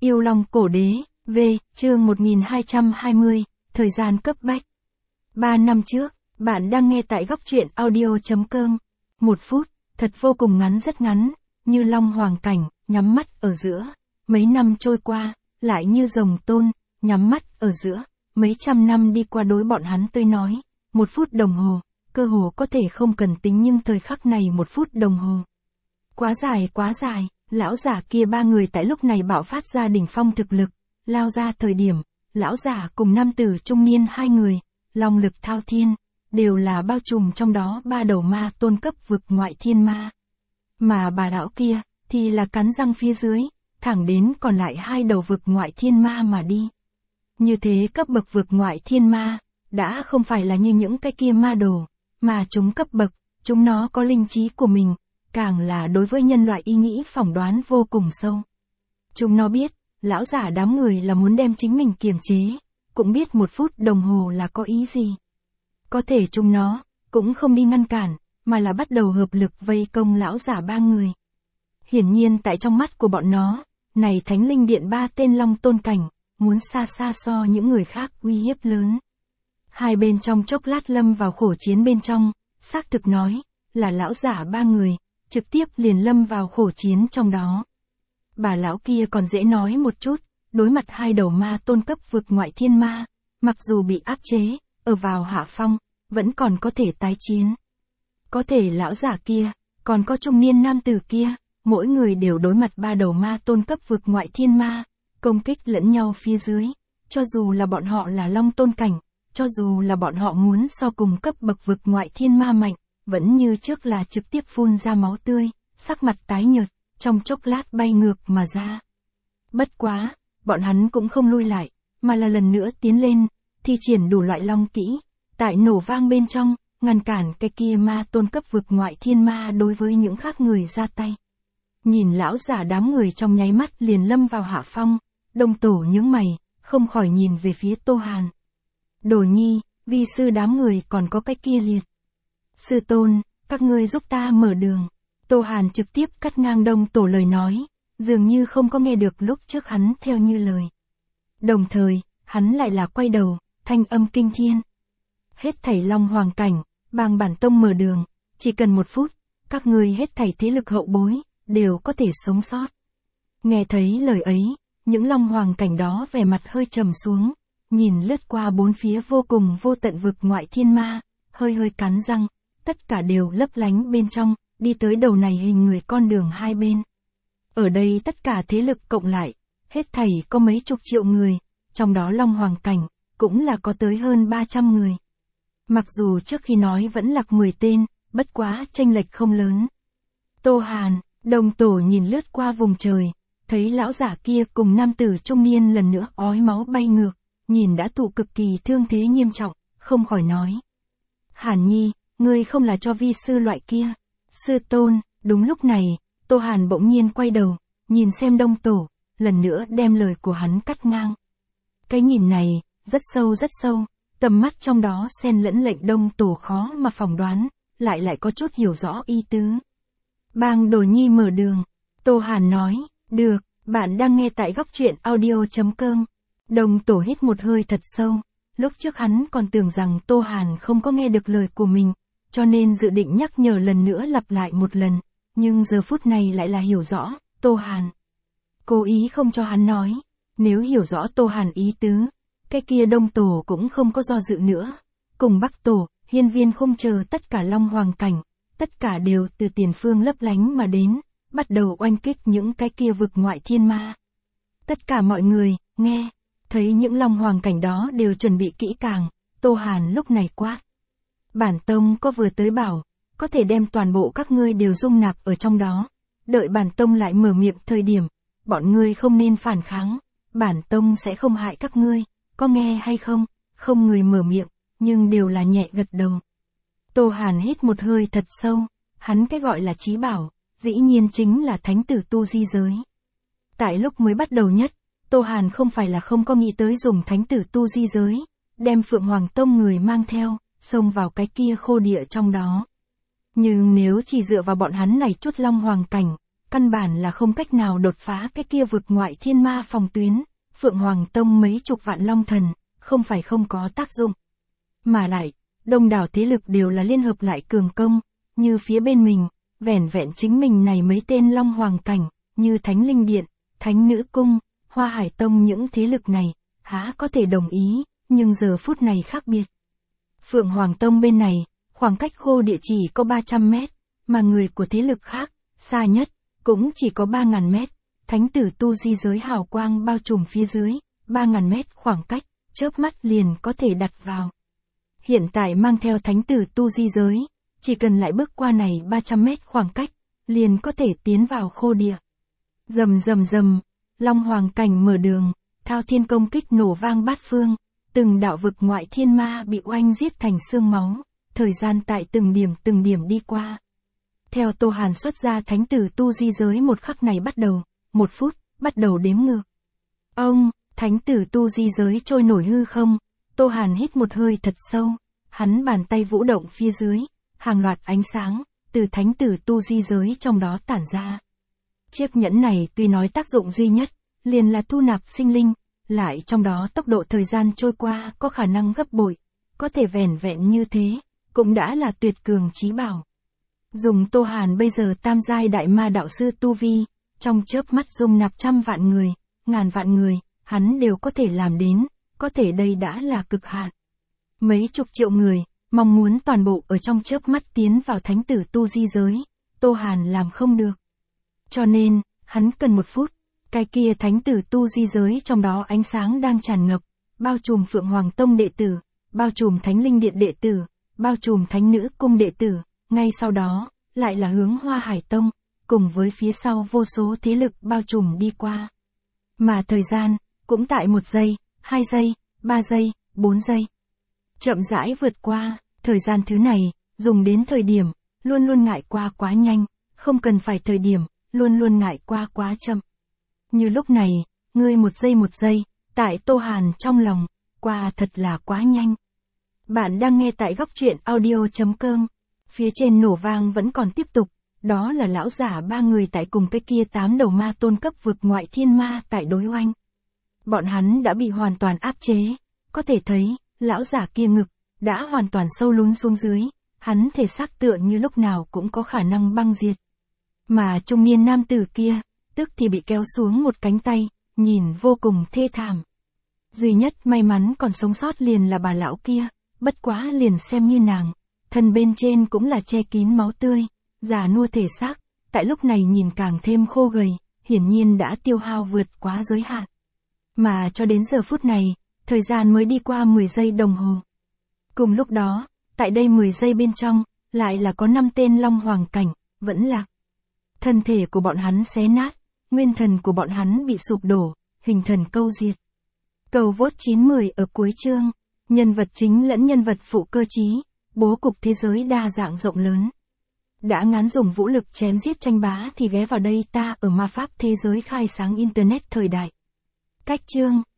Yêu Long Cổ Đế, V, chương 1220, thời gian cấp bách. 3 năm trước, bạn đang nghe tại góc truyện audio.com. 1 phút, thật vô cùng ngắn, rất ngắn, như long hoàng cảnh, nhắm mắt ở giữa. Mấy năm trôi qua, lại như rồng tôn, nhắm mắt ở giữa. Mấy trăm năm đi qua đối bọn hắn tôi nói, 1 phút đồng hồ, cơ hồ có thể không cần tính, nhưng thời khắc này 1 phút đồng hồ. Quá dài, lão giả kia 3 người tại lúc này bạo phát ra đỉnh phong thực lực, lao ra thời điểm, lão giả cùng nam tử trung niên 2 người, long lực thao thiên, đều là bao trùm trong đó 3 đầu ma tôn cấp vực ngoại thiên ma. Mà bà lão kia, thì là cắn răng phía dưới, thẳng đến còn lại 2 đầu vực ngoại thiên ma mà đi. Như thế cấp bậc vực ngoại thiên ma, đã không phải là như những cái kia ma đồ, mà chúng cấp bậc, chúng nó có linh trí của mình, càng là đối với nhân loại ý nghĩ phỏng đoán vô cùng sâu. Chúng nó biết, lão giả đám người là muốn đem chính mình kiềm chế, cũng biết 1 phút đồng hồ là có ý gì. Có thể chúng nó, cũng không đi ngăn cản, mà là bắt đầu hợp lực vây công lão giả 3 người. Hiển nhiên tại trong mắt của bọn nó, này Thánh Linh Điện 3 tên long tôn cảnh, muốn xa so những người khác uy hiếp lớn. Hai bên trong chốc lát lâm vào khổ chiến bên trong, xác thực nói, là lão giả 3 người, trực tiếp liền lâm vào khổ chiến trong đó. Bà lão kia còn dễ nói một chút, đối mặt 2 đầu ma tôn cấp vực ngoại thiên ma, mặc dù bị áp chế, ở vào hạ phong, vẫn còn có thể tái chiến. Có thể lão giả kia, còn có trung niên nam tử kia, mỗi người đều đối mặt 3 đầu ma tôn cấp vực ngoại thiên ma, công kích lẫn nhau phía dưới, cho dù là bọn họ là long tôn cảnh, cho dù là bọn họ muốn so cùng cấp bậc vực ngoại thiên ma mạnh, vẫn như trước là trực tiếp phun ra máu tươi, sắc mặt tái nhợt, trong chốc lát bay ngược mà ra. Bất quá, bọn hắn cũng không lui lại, mà là lần nữa tiến lên, thi triển đủ loại long kỹ, tại nổ vang bên trong, ngăn cản cái kia ma tôn cấp vực ngoại thiên ma đối với những khác người ra tay. Nhìn lão giả đám người trong nháy mắt liền lâm vào hạ phong, Đông Tổ nhướng mày, không khỏi nhìn về phía Tô Hàn. Đồ nhi, vi sư đám người còn có cái kia liệt. Sư tôn, các ngươi giúp ta mở đường. Tô Hàn trực tiếp cắt ngang Đông Tổ lời nói, dường như không có nghe được lúc trước hắn theo như lời. Đồng thời, hắn lại là quay đầu, thanh âm kinh thiên. Hết thảy long hoàng cảnh, bang bản tông mở đường, chỉ cần 1 phút, các ngươi hết thảy thế lực hậu bối, đều có thể sống sót. Nghe thấy lời ấy, những long hoàng cảnh đó vẻ mặt hơi trầm xuống, nhìn lướt qua bốn phía vô cùng vô tận vực ngoại thiên ma, hơi cắn răng, tất cả đều lấp lánh bên trong, đi tới đầu này hình người con đường hai bên. Ở đây tất cả thế lực cộng lại, hết thảy có mấy chục triệu người, trong đó long hoàng cảnh, cũng là có tới hơn 300 người. Mặc dù trước khi nói vẫn là 10 tên, bất quá chênh lệch không lớn. Tô Hàn, Đông Tổ nhìn lướt qua vùng trời, thấy lão giả kia cùng nam tử trung niên lần nữa ói máu bay ngược, nhìn đã thụ cực kỳ thương thế nghiêm trọng, không khỏi nói. Hàn Nhi, ngươi không là cho vi sư loại kia. Sư tôn, đúng lúc này, Tô Hàn bỗng nhiên quay đầu, nhìn xem Đông Tổ, lần nữa đem lời của hắn cắt ngang. Cái nhìn này, rất sâu, tầm mắt trong đó xen lẫn lệnh Đông Tổ khó mà phỏng đoán, lại có chút hiểu rõ ý tứ. Bang Đồ nhi mở đường. Tô Hàn nói, được, bạn đang nghe tại góc truyện audio.com. Đông Tổ hít một hơi thật sâu, lúc trước hắn còn tưởng rằng Tô Hàn không có nghe được lời của mình, cho nên dự định nhắc nhở lần nữa lặp lại một lần, nhưng giờ phút này lại là hiểu rõ, Tô Hàn cố ý không cho hắn nói, nếu hiểu rõ Tô Hàn ý tứ, cái kia Đông Tổ cũng không có do dự nữa, cùng Bắc Tổ, Hiên Viên không chờ tất cả long hoàng cảnh, tất cả đều từ tiền phương lấp lánh mà đến, bắt đầu oanh kích những cái kia vực ngoại thiên ma. Tất cả mọi người, nghe, thấy những long hoàng cảnh đó đều chuẩn bị kỹ càng, Tô Hàn lúc này quát. Bản tông có vừa tới bảo, có thể đem toàn bộ các ngươi đều dung nạp ở trong đó, đợi bản tông lại mở miệng thời điểm, bọn ngươi không nên phản kháng, bản tông sẽ không hại các ngươi, có nghe hay không? Không người mở miệng, nhưng đều là nhẹ gật đầu. Tô Hàn hít một hơi thật sâu, hắn cái gọi là chí bảo, dĩ nhiên chính là thánh tử tu di giới. Tại lúc mới bắt đầu nhất, Tô Hàn không phải là không có nghĩ tới dùng thánh tử tu di giới, đem Phượng Hoàng Tông người mang theo, xông vào cái kia khô địa trong đó. Nhưng nếu chỉ dựa vào bọn hắn này chút long hoàng cảnh, căn bản là không cách nào đột phá cái kia vực ngoại thiên ma phòng tuyến, Phượng Hoàng Tông mấy chục vạn long thần, không phải không có tác dụng. Mà lại, đông đảo thế lực đều là liên hợp lại cường công, như phía bên mình, vẻn vẹn chính mình này mấy tên long hoàng cảnh, như Thánh Linh Điện, Thánh Nữ Cung, Hoa Hải Tông những thế lực này, há có thể đồng ý, nhưng giờ phút này khác biệt. Phượng Hoàng Tông bên này, khoảng cách khô địa chỉ có 300 mét, mà người của thế lực khác, xa nhất, cũng chỉ có 3.000 mét, thánh tử tu di giới hào quang bao trùm phía dưới, 3.000 mét khoảng cách, chớp mắt liền có thể đặt vào. Hiện tại mang theo thánh tử tu di giới, chỉ cần lại bước qua này 300 mét khoảng cách, liền có thể tiến vào khô địa. Rầm rầm rầm, Long Hoàng cảnh mở đường, thao thiên công kích nổ vang bát phương, từng đạo vực ngoại thiên ma bị oanh giết thành xương máu, thời gian tại từng điểm đi qua. Theo Tô Hàn xuất ra thánh tử tu di giới một khắc này bắt đầu, 1 phút, bắt đầu đếm ngược. Ông, thánh tử tu di giới trôi nổi hư không, Tô Hàn hít một hơi thật sâu, hắn bàn tay vũ động phía dưới, hàng loạt ánh sáng, từ thánh tử tu di giới trong đó tản ra. Chiếc nhẫn này tuy nói tác dụng duy nhất, liền là thu nạp sinh linh, lại trong đó tốc độ thời gian trôi qua có khả năng gấp bội, có thể vẻn vẹn như thế, cũng đã là tuyệt cường chí bảo. Dùng Tô Hàn bây giờ tam giai đại ma đạo sư tu vi, trong chớp mắt dung nạp trăm vạn người, ngàn vạn người, hắn đều có thể làm đến, có thể đây đã là cực hạn. Mấy chục triệu người, mong muốn toàn bộ ở trong chớp mắt tiến vào thánh tử tu di giới, Tô Hàn làm không được. Cho nên, hắn cần 1 phút, cái kia thánh tử tu di giới trong đó ánh sáng đang tràn ngập, bao trùm Phượng Hoàng Tông đệ tử, bao trùm Thánh Linh Điện đệ tử, bao trùm Thánh Nữ Cung đệ tử, ngay sau đó, lại là hướng Hoa Hải Tông, cùng với phía sau vô số thế lực bao trùm đi qua. Mà thời gian, cũng tại 1 giây, 2 giây, 3 giây, 4 giây. Chậm rãi vượt qua, thời gian thứ này, dùng đến thời điểm, luôn luôn ngại qua quá nhanh, không cần phải thời điểm, luôn luôn ngại qua quá chậm. Như lúc này, ngươi 1 giây, tại Tô Hàn trong lòng, qua thật là quá nhanh. Bạn đang nghe tại góc truyện audio.com. Phía trên nổ vang vẫn còn tiếp tục, đó là lão giả 3 người tại cùng cái kia 8 đầu ma tôn cấp vực ngoại thiên ma tại đối oanh. Bọn hắn đã bị hoàn toàn áp chế, có thể thấy, lão giả kia ngực, đã hoàn toàn sâu lún xuống dưới, hắn thể xác tựa như lúc nào cũng có khả năng băng diệt. Mà trung niên nam tử kia, tức thì bị kéo xuống một cánh tay, nhìn vô cùng thê thảm. Duy nhất may mắn còn sống sót liền là bà lão kia, bất quá liền xem như nàng, thân bên trên cũng là che kín máu tươi, già nua thể xác, tại lúc này nhìn càng thêm khô gầy, hiển nhiên đã tiêu hao vượt quá giới hạn. Mà cho đến giờ phút này, thời gian mới đi qua 10 giây đồng hồ. Cùng lúc đó, tại đây 10 giây bên trong, lại là có 5 tên long hoàng cảnh, vẫn lạc. Thân thể của bọn hắn xé nát, nguyên thần của bọn hắn bị sụp đổ, hình thần câu diệt. Cầu vote 910 ở cuối chương, nhân vật chính lẫn nhân vật phụ cơ chí, bố cục thế giới đa dạng rộng lớn. Đã ngán dùng vũ lực chém giết tranh bá thì ghé vào đây ta ở ma pháp thế giới khai sáng internet thời đại. Cách chương